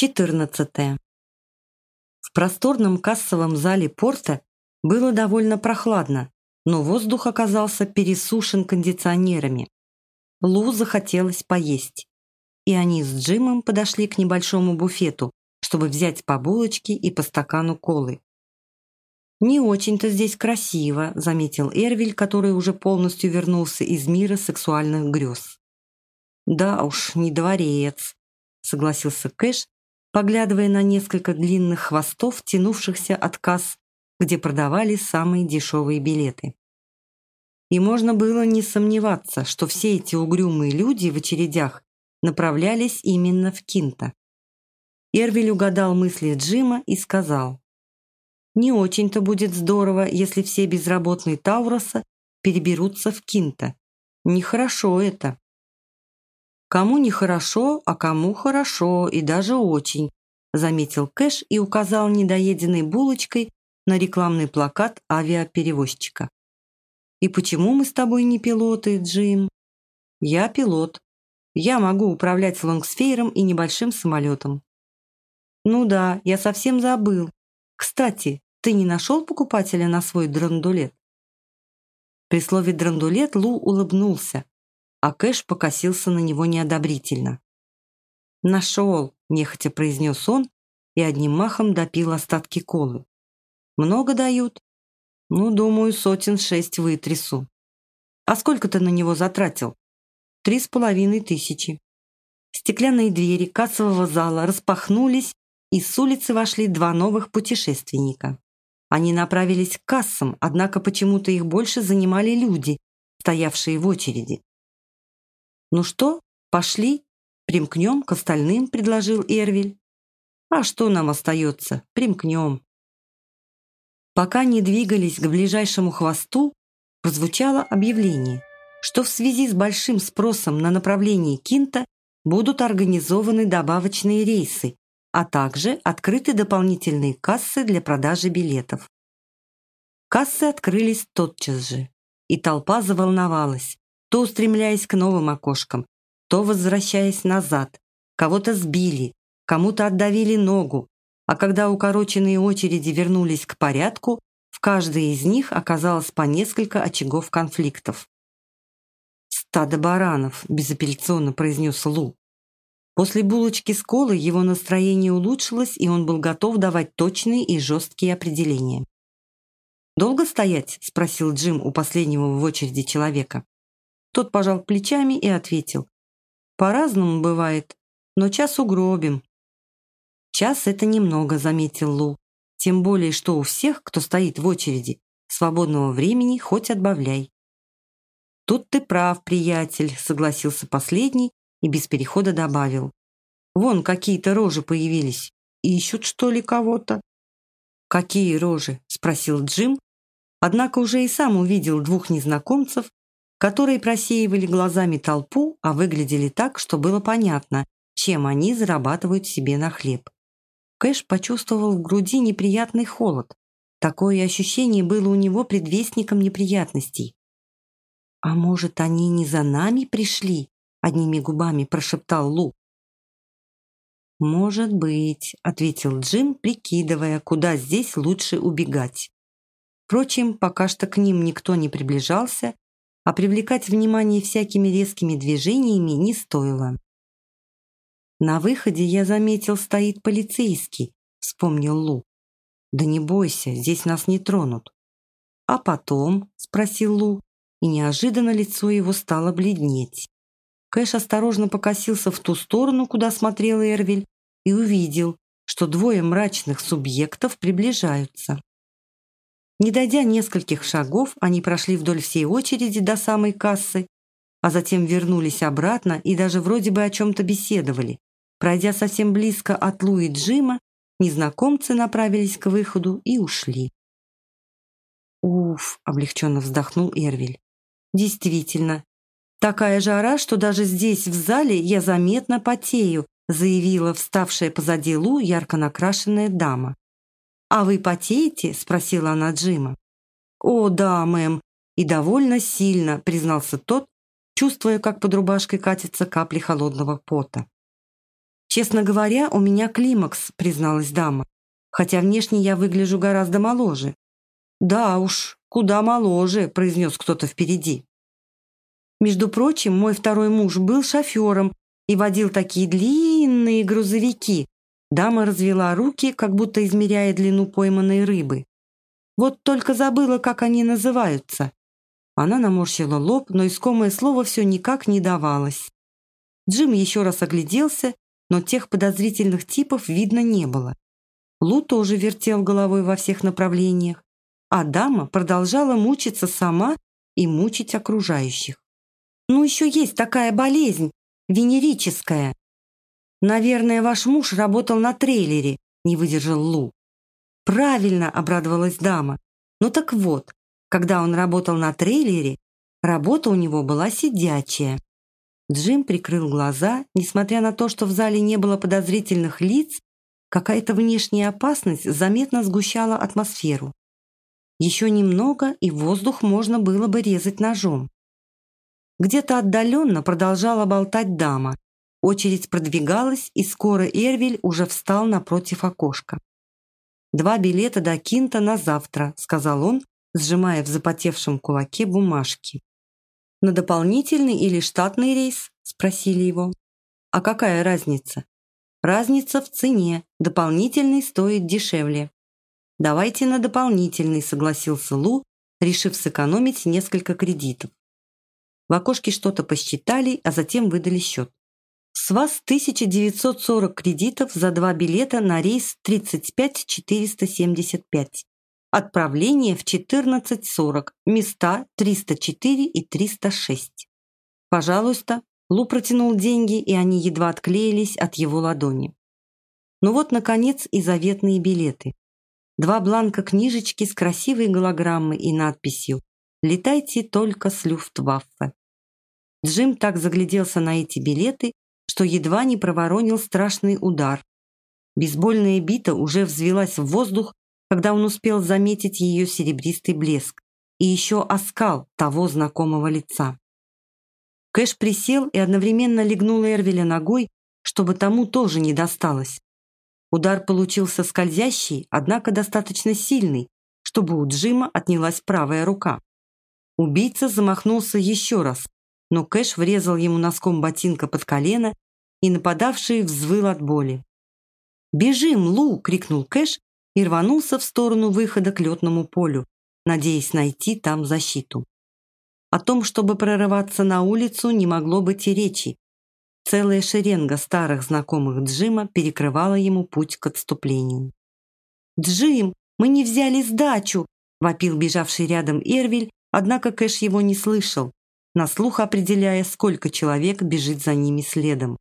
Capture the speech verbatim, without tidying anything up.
четырнадцатое. В просторном кассовом зале порта было довольно прохладно, но воздух оказался пересушен кондиционерами. Лу захотелось поесть, и они с Джимом подошли к небольшому буфету, чтобы взять по булочке и по стакану колы. «Не очень-то здесь красиво», — заметил Эрвиль, который уже полностью вернулся из мира сексуальных грез. «Да уж, не дворец», — согласился Кэш, поглядывая на несколько длинных хвостов, тянувшихся от касс, где продавали самые дешевые билеты. И можно было не сомневаться, что все эти угрюмые люди в очередях направлялись именно в Кинта. Эрвиль угадал мысли Джима и сказал: «Не очень-то будет здорово, если все безработные Тауроса переберутся в Кинта. Нехорошо это». «Кому нехорошо, а кому хорошо, и даже очень», заметил Кэш и указал недоеденной булочкой на рекламный плакат авиаперевозчика. «И почему мы с тобой не пилоты, Джим?» «Я пилот. Я могу управлять лонгсфейром и небольшим самолетом». «Ну да, я совсем забыл. Кстати, ты не нашел покупателя на свой драндулет?» При слове «драндулет» Лу улыбнулся, а Кэш покосился на него неодобрительно. «Нашел», — нехотя произнес он и одним махом допил остатки колы. «Много дают?» «Ну, думаю, сотен шесть вытрясу». «А сколько ты на него затратил?» «Три с половиной тысячи». Стеклянные двери кассового зала распахнулись, и с улицы вошли два новых путешественника. Они направились к кассам, однако почему-то их больше занимали люди, стоявшие в очереди. «Ну что, пошли, примкнем к остальным», — предложил Эрвиль. «А что нам остается? Примкнем». Пока не двигались к ближайшему хвосту, прозвучало объявление, что в связи с большим спросом на направлении Кинта будут организованы добавочные рейсы, а также открыты дополнительные кассы для продажи билетов. Кассы открылись тотчас же, и толпа заволновалась, то устремляясь к новым окошкам, то возвращаясь назад. Кого-то сбили, кому-то отдавили ногу, а когда укороченные очереди вернулись к порядку, в каждой из них оказалось по несколько очагов конфликтов. «Стадо баранов», — безапелляционно произнес Лу. После булочки с колой его настроение улучшилось, и он был готов давать точные и жесткие определения. «Долго стоять?» — спросил Джим у последнего в очереди человека. Тот пожал плечами и ответил: «По-разному бывает, но час угробим». «Час — это немного», — заметил Лу. «Тем более, что у всех, кто стоит в очереди, свободного времени хоть отбавляй». «Тут ты прав, приятель», — согласился последний и без перехода добавил: «Вон какие-то рожи появились. Ищут, что ли, кого-то?» «Какие рожи?» — спросил Джим, однако уже и сам увидел двух незнакомцев, которые просеивали глазами толпу, а выглядели так, что было понятно, чем они зарабатывают себе на хлеб. Кэш почувствовал в груди неприятный холод. Такое ощущение было у него предвестником неприятностей. «А может, они не за нами пришли?» — одними губами прошептал Лу. «Может быть», — ответил Джим, прикидывая, куда здесь лучше убегать. Впрочем, пока что к ним никто не приближался, а привлекать внимание всякими резкими движениями не стоило. «На выходе, я заметил, стоит полицейский», — вспомнил Лу. «Да не бойся, здесь нас не тронут». «А потом?» — спросил Лу, и неожиданно лицо его стало бледнеть. Кэш осторожно покосился в ту сторону, куда смотрел Эрвиль, и увидел, что двое мрачных субъектов приближаются. Не дойдя нескольких шагов, они прошли вдоль всей очереди до самой кассы, а затем вернулись обратно и даже вроде бы о чем-то беседовали. Пройдя совсем близко от Лу и Джима, незнакомцы направились к выходу и ушли. «Уф!» — облегченно вздохнул Эрвиль. «Действительно, такая жара, что даже здесь, в зале, я заметно потею», заявила вставшая позади Лу ярко накрашенная дама. «А вы потеете?» — спросила она Джима. «О, да, мэм, и довольно сильно», — признался тот, чувствуя, как под рубашкой катятся капли холодного пота. «Честно говоря, у меня климакс», — призналась дама. «Хотя внешне я выгляжу гораздо моложе». «Да уж, куда моложе», — произнес кто-то впереди. «Между прочим, мой второй муж был шофером и водил такие длинные грузовики». Дама развела руки, как будто измеряя длину пойманной рыбы. «Вот только забыла, как они называются». Она наморщила лоб, но искомое слово все никак не давалось. Джим еще раз огляделся, но тех подозрительных типов видно не было. Лу тоже вертел головой во всех направлениях, а дама продолжала мучиться сама и мучить окружающих. «Ну, еще есть такая болезнь, венерическая. Наверное, ваш муж работал на трейлере», — не выдержал Лу. «Правильно», — обрадовалась дама. «Ну так вот, когда он работал на трейлере, работа у него была сидячая». Джим прикрыл глаза. Несмотря на то, что в зале не было подозрительных лиц, какая-то внешняя опасность заметно сгущала атмосферу. Еще немного, и воздух можно было бы резать ножом. Где-то отдаленно продолжала болтать дама. Очередь продвигалась, и скоро Эрвиль уже встал напротив окошка. «Два билета до Кинта на завтра», — сказал он, сжимая в запотевшем кулаке бумажки. «На дополнительный или штатный рейс?» – спросили его. «А какая разница?» «Разница в цене. Дополнительный стоит дешевле». «Давайте на дополнительный», – согласился Лу, решив сэкономить несколько кредитов. В окошке что-то посчитали, а затем выдали счет. «С вас тысяча девятьсот сорок кредитов за два билета на рейс тридцать пять четыреста семьдесят пять. Отправление в четырнадцать сорок, места триста четыре и триста шесть. «Пожалуйста». Лу протянул деньги, и они едва отклеились от его ладони. Ну вот, наконец, и заветные билеты. Два бланка книжечки с красивой голограммой и надписью «Летайте только с Люфтваффе». Джим так загляделся на эти билеты, что едва не проворонил страшный удар. Бейсбольная бита уже взвелась в воздух, когда он успел заметить ее серебристый блеск и еще оскал того знакомого лица. Кэш присел и одновременно легнул Эрвиля ногой, чтобы тому тоже не досталось. Удар получился скользящий, однако достаточно сильный, чтобы у Джима отнялась правая рука. Убийца замахнулся еще раз, но Кэш врезал ему носком ботинка под колено, и нападавший взвыл от боли. «Бежим, Лу!» — крикнул Кэш и рванулся в сторону выхода к летному полю, надеясь найти там защиту. О том, чтобы прорываться на улицу, не могло быть и речи. Целая шеренга старых знакомых Джима перекрывала ему путь к отступлению. «Джим, мы не взяли сдачу!» — вопил бежавший рядом Эрвиль, однако Кэш его не слышал, на слух определяя, сколько человек бежит за ними следом.